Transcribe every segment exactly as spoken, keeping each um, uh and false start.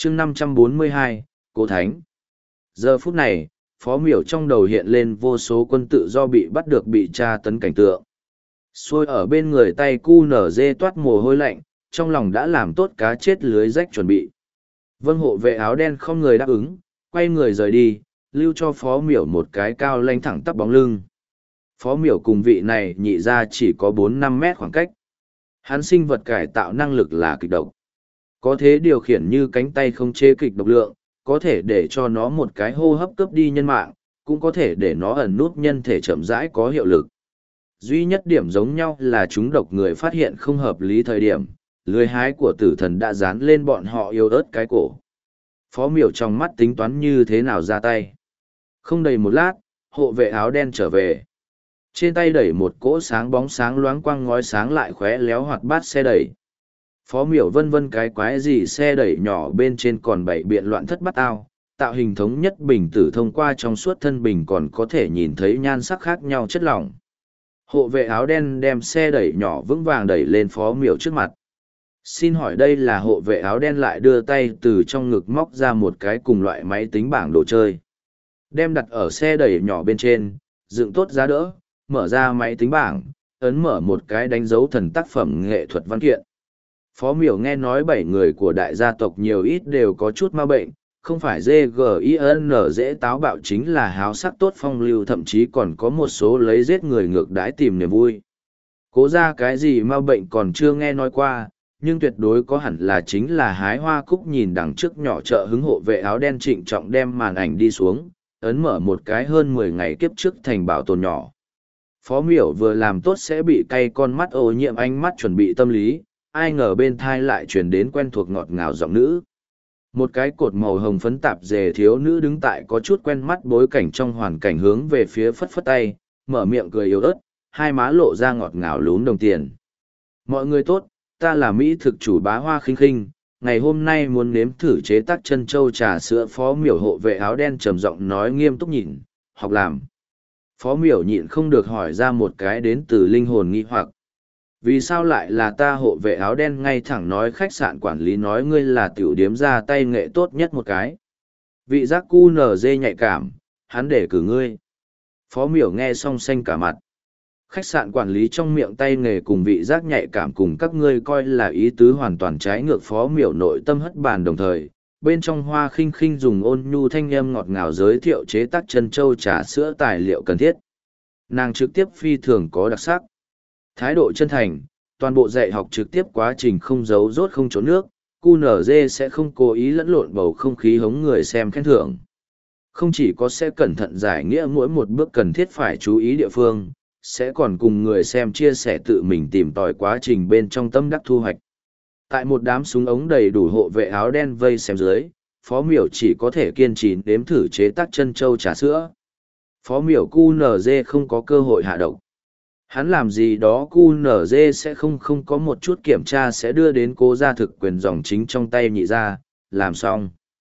chương năm trăm bốn mươi hai, Cố Thánh. Giờ phút này, Phó Miểu trong đầu hiện lên vô số quân tự do bị bắt được bị tra tấn cảnh tượng. Xuôi ở bên người tay cu nở dê toát mồ hôi lạnh, trong lòng đã làm tốt cá chết lưới rách chuẩn bị. Vâng, hộ vệ áo đen không người đáp ứng, quay người rời đi, lưu cho Phó Miểu một cái cao lanh thẳng tắp bóng lưng. Phó Miểu cùng vị này nhị ra chỉ có bốn năm mét khoảng cách. Hắn sinh vật cải tạo năng lực là kịch độc. Có thể điều khiển như cánh tay không chế kịch độc lượng, có thể để cho nó một cái hô hấp cướp đi nhân mạng, cũng có thể để nó ẩn nút nhân thể chậm rãi có hiệu lực. Duy nhất điểm giống nhau là chúng độc người phát hiện không hợp lý thời điểm, lưới hái của tử thần đã dán lên bọn họ yêu ớt cái cổ. Phó Miểu trong mắt tính toán như thế nào ra tay. Không đầy một lát, hộ vệ áo đen trở về. Trên tay đẩy một cỗ sáng bóng sáng loáng quang ngói sáng lại khóe léo hoạt bát xe đẩy. Phó Miểu vân vân cái quái gì xe đẩy nhỏ bên trên còn bảy biện loạn thất bát ao, tạo hình thống nhất bình tử thông qua trong suốt thân bình còn có thể nhìn thấy nhan sắc khác nhau chất lỏng. Hộ vệ áo đen đem xe đẩy nhỏ vững vàng đẩy lên Phó Miểu trước mặt. Xin hỏi đây là hộ vệ áo đen lại đưa tay từ trong ngực móc ra một cái cùng loại máy tính bảng đồ chơi. Đem đặt ở xe đẩy nhỏ bên trên, dựng tốt giá đỡ, mở ra máy tính bảng, ấn mở một cái đánh dấu thần tác phẩm nghệ thuật văn kiện. Phó Miểu nghe nói bảy người của đại gia tộc nhiều ít đều có chút ma bệnh, không phải giê giê i en dễ táo bạo chính là háo sắc tốt phong lưu, thậm chí còn có một số lấy giết người ngược đãi tìm niềm vui. Cố ra cái gì ma bệnh còn chưa nghe nói qua, nhưng tuyệt đối có hẳn là chính là hái hoa cúc. Nhìn đằng trước nhỏ chợ hứng hộ vệ áo đen trịnh trọng đem màn ảnh đi xuống, ấn mở một cái hơn mười ngày kiếp trước thành bảo tồn nhỏ. Phó Miểu vừa làm tốt sẽ bị cay con mắt ô nhiễm ánh mắt chuẩn bị tâm lý, ai ngờ bên thai lại truyền đến quen thuộc ngọt ngào giọng nữ. Một cái cột màu hồng phấn tạp dề thiếu nữ đứng tại có chút quen mắt bối cảnh trong hoàn cảnh hướng về phía phất phất tay, mở miệng cười yếu ớt, hai má lộ ra ngọt ngào lún đồng tiền. Mọi người tốt, ta là Mỹ thực chủ Bá Hoa Khinh Khinh, ngày hôm nay muốn nếm thử chế tác chân châu trà sữa. Phó Miểu hộ vệ áo đen trầm giọng nói nghiêm túc nhìn, học làm. Phó Miểu nhịn không được hỏi ra một cái đến từ linh hồn nghi hoặc. Vì sao lại là ta? Hộ vệ áo đen ngay thẳng nói khách sạn quản lý nói ngươi là tiểu điếm ra tay nghệ tốt nhất một cái. Vị giác cu nở dê nhạy cảm, hắn để cử ngươi. Phó Miểu nghe xong xanh cả mặt. Khách sạn quản lý trong miệng tay nghề cùng vị giác nhạy cảm cùng các ngươi coi là ý tứ hoàn toàn trái ngược. Phó Miểu nội tâm hất bàn, đồng thời bên trong Hoa Khinh Khinh dùng ôn nhu thanh âm ngọt ngào giới thiệu chế tác chân châu trà sữa tài liệu cần thiết. Nàng trực tiếp phi thường có đặc sắc. Thái độ chân thành, toàn bộ dạy học trực tiếp quá trình không giấu rốt không trốn nước, cu nở dê sẽ không cố ý lẫn lộn bầu không khí hống người xem khen thưởng. Không chỉ có sẽ cẩn thận giải nghĩa mỗi một bước cần thiết phải chú ý địa phương, sẽ còn cùng người xem chia sẻ tự mình tìm tòi quá trình bên trong tâm đắc thu hoạch. Tại một đám súng ống đầy đủ hộ vệ áo đen vây xem dưới, Phó Miểu chỉ có thể kiên trì đếm thử chế tác chân châu trà sữa. Phó Miểu cu nở dê không có cơ hội hạ độc. Hắn làm gì đó cu nở dê sẽ không không có một chút kiểm tra, sẽ đưa đến Cố gia thực quyền dòng chính trong tay nhị gia. Làm xong,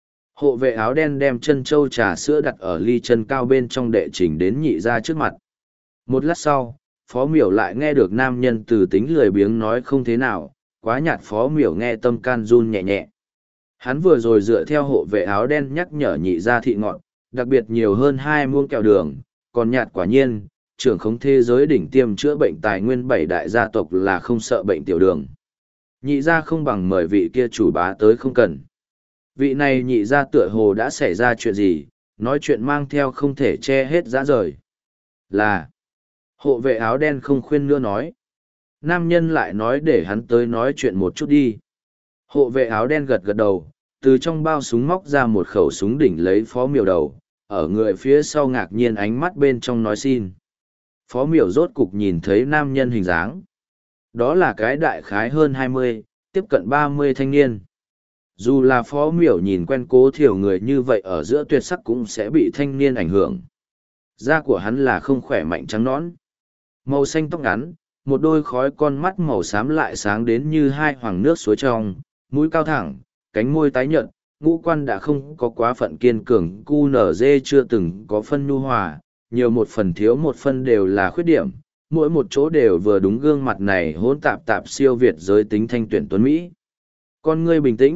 hộ vệ áo đen đem chân châu trà sữa đặt ở ly chân cao bên trong đệ trình đến nhị gia trước mặt. Một lát sau, Phó Miểu lại nghe được nam nhân từ tính lười biếng nói không thế nào, quá nhạt. Phó Miểu nghe tâm can run nhẹ nhẹ. Hắn vừa rồi dựa theo hộ vệ áo đen nhắc nhở nhị gia thị ngọt, đặc biệt nhiều hơn hai muỗng kẹo đường, còn nhạt quả nhiên. Trưởng khống thế giới đỉnh tiêm chữa bệnh tài nguyên bảy đại gia tộc là không sợ bệnh tiểu đường. Nhị gia không bằng mời vị kia chủ bá tới không cần. Vị này nhị gia tựa hồ đã xảy ra chuyện gì, nói chuyện mang theo không thể che hết dã rời. Là, hộ vệ áo đen không khuyên nữa nói. Nam nhân lại nói để hắn tới nói chuyện một chút đi. Hộ vệ áo đen gật gật đầu, từ trong bao súng móc ra một khẩu súng đỉnh lấy Phó Miểu đầu, ở người phía sau ngạc nhiên ánh mắt bên trong nói xin. Phó Miểu rốt cục nhìn thấy nam nhân hình dáng. Đó là cái đại khái hơn hai mươi, tiếp cận ba mươi thanh niên. Dù là Phó Miểu nhìn quen Cố Thiểu người như vậy ở giữa tuyệt sắc cũng sẽ bị thanh niên ảnh hưởng. Da của hắn là không khỏe mạnh trắng nõn. Màu xanh tóc ngắn, một đôi khói con mắt màu xám lại sáng đến như hai hoàng nước suối trong, mũi cao thẳng, cánh môi tái nhợt, ngũ quan đã không có quá phận kiên cường. Cu nở dê chưa từng có phân nhu hòa, nhiều một phần thiếu một phân đều là khuyết điểm, mỗi một chỗ đều vừa đúng. Gương mặt này hỗn tạp tạp siêu việt giới tính thanh tuyển tuấn Mỹ. Con ngươi bình tĩnh,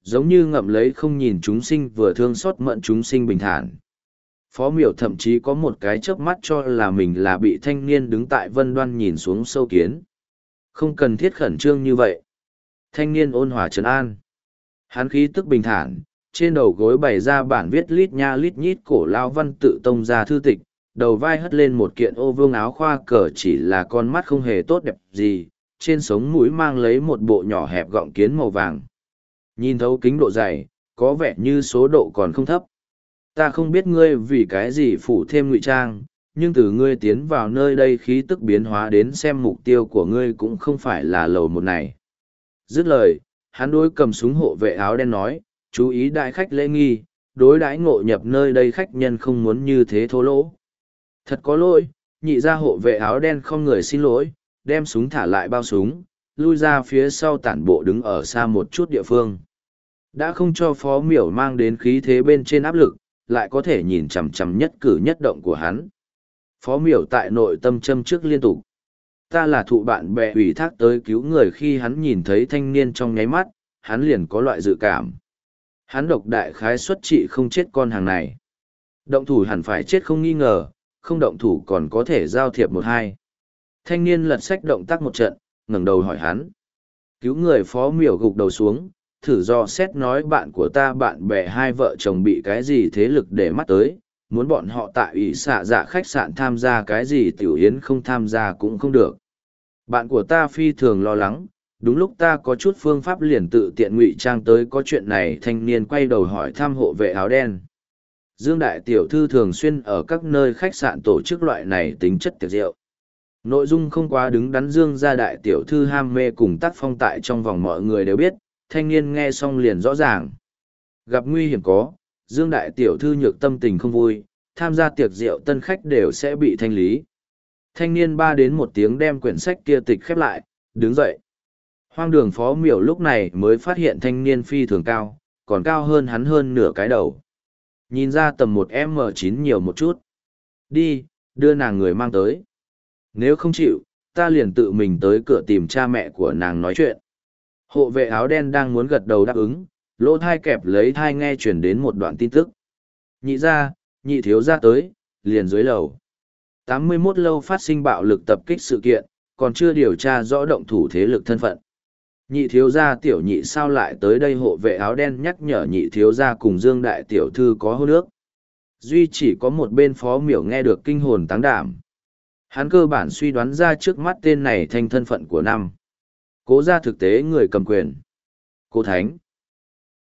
giống như ngậm lấy không nhìn chúng sinh vừa thương xót mẫn chúng sinh bình thản. Phó miểu thậm chí có một cái chớp mắt cho là mình là bị thanh niên đứng tại vân đoan nhìn xuống sâu kiến. Không cần thiết khẩn trương như vậy. Thanh niên ôn hòa trấn an. Hắn khí tức bình thản, trên đầu gối bày ra bản viết lít nha lít nhít cổ lao văn tự tông ra thư tịch, đầu vai hất lên một kiện ô vương áo khoa cờ chỉ là con mắt không hề tốt đẹp gì, trên sống mũi mang lấy một bộ nhỏ hẹp gọng kiến màu vàng. Nhìn thấu kính độ dày, có vẻ như số độ còn không thấp. Ta không biết ngươi vì cái gì phủ thêm ngụy trang, nhưng từ ngươi tiến vào nơi đây khí tức biến hóa đến xem mục tiêu của ngươi cũng không phải là lầu một này. Dứt lời, hắn đối cầm súng hộ vệ áo đen nói, chú ý đại khách lễ nghi, đối đãi ngộ nhập nơi đây khách nhân không muốn như thế thô lỗ. Thật có lỗi, nhị ra hộ vệ áo đen không người xin lỗi, đem súng thả lại bao súng, lui ra phía sau tản bộ đứng ở xa một chút địa phương. Đã không cho phó miểu mang đến khí thế bên trên áp lực, lại có thể nhìn chằm chằm nhất cử nhất động của hắn. Phó miểu tại nội tâm châm trước liên tục. Ta là thụ bạn bè ủy thác tới cứu người, khi hắn nhìn thấy thanh niên trong nháy mắt, hắn liền có loại dự cảm. Hắn độc đại khái xuất trị không chết con hàng này. Động thủ hẳn phải chết không nghi ngờ, không động thủ còn có thể giao thiệp một hai. Thanh niên lật sách động tác một trận, ngẩng đầu hỏi hắn. Cứu người phó miểu gục đầu xuống, thử do xét nói bạn của ta bạn bè hai vợ chồng bị cái gì thế lực để mắt tới, muốn bọn họ tại ủy xạ dạ khách sạn tham gia cái gì tiểu yến không tham gia cũng không được. Bạn của ta phi thường lo lắng, đúng lúc ta có chút phương pháp liền tự tiện ngụy trang tới có chuyện này. Thanh niên quay đầu hỏi thăm hộ vệ áo đen. Dương đại tiểu thư thường xuyên ở các nơi khách sạn tổ chức loại này tính chất tiệc rượu. Nội dung không quá đứng đắn, Dương gia đại tiểu thư ham mê cùng tác phong tại trong vòng mọi người đều biết. Thanh niên nghe xong liền rõ ràng. Gặp nguy hiểm có, Dương đại tiểu thư nhược tâm tình không vui, tham gia tiệc rượu tân khách đều sẽ bị thanh lý. Thanh niên ba đến một tiếng đem quyển sách kia tịch khép lại, đứng dậy. Hoang đường phó miểu lúc này mới phát hiện thanh niên phi thường cao, còn cao hơn hắn hơn nửa cái đầu. Nhìn ra tầm một M chín nhiều một chút. Đi, đưa nàng người mang tới. Nếu không chịu, ta liền tự mình tới cửa tìm cha mẹ của nàng nói chuyện. Hộ vệ áo đen đang muốn gật đầu đáp ứng, lỗ thai kẹp lấy thai nghe chuyển đến một đoạn tin tức. Nhị ra, nhị thiếu ra tới, liền dưới lầu. tám mươi mốt lâu phát sinh bạo lực tập kích sự kiện, còn chưa điều tra rõ động thủ thế lực thân phận. Nhị thiếu gia tiểu nhị sao lại tới đây? Hộ vệ áo đen nhắc nhở nhị thiếu gia cùng Dương đại tiểu thư có hôn ước. Duy chỉ có một bên phó miểu nghe được kinh hồn táng đảm. Hắn cơ bản suy đoán ra trước mắt tên này thành thân phận của năm. Cố ra thực tế người cầm quyền. Cố Thánh.